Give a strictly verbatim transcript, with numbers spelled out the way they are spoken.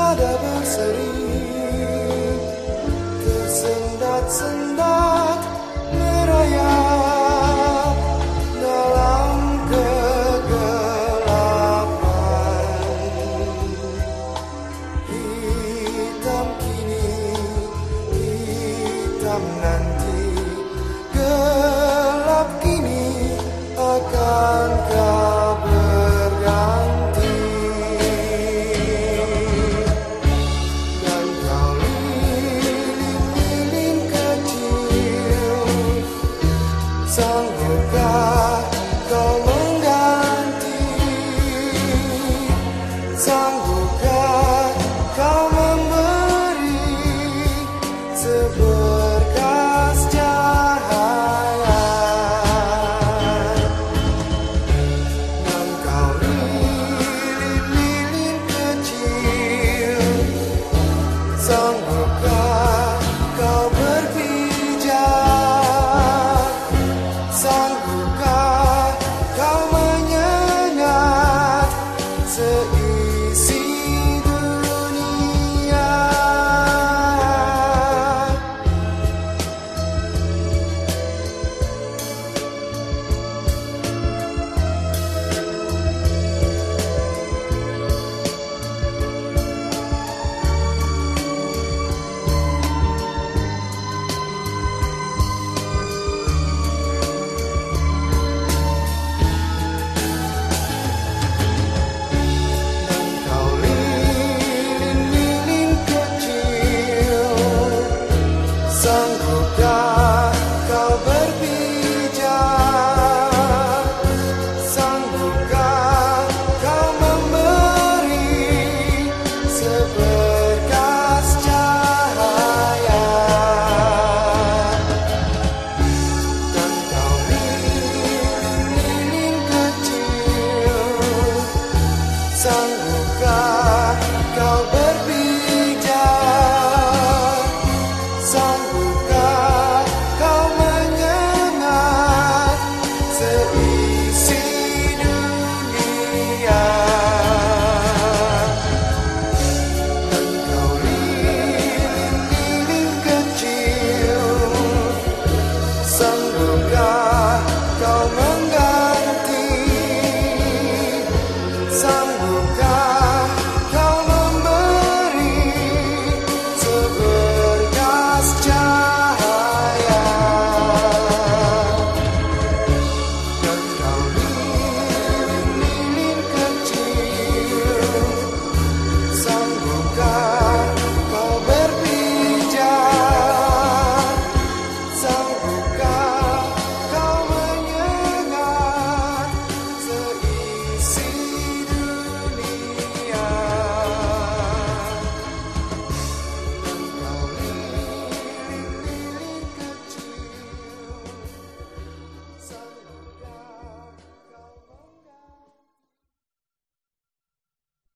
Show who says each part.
Speaker 1: nada berseri tersendat-sendat merayap dalam kegelapan. Hitam kini, hitam nanti, gelap kini akan kau berganti. Dan kau lilin-lilin kecil, sanggupkah kau mengganti? Sanggupkah kau memberi seberkas cahaya? Dan kau lilin-lilin kecil, sanggupkah kau berpijak? Sanggupkah kau menyengat seisi dunia? Kau lilin-lilin kecil, sanggupkah kau berpijak? Sanggupkah kau memberi seberkas cahaya? Dan kau lilin-lilin kecil, sanggupkah kau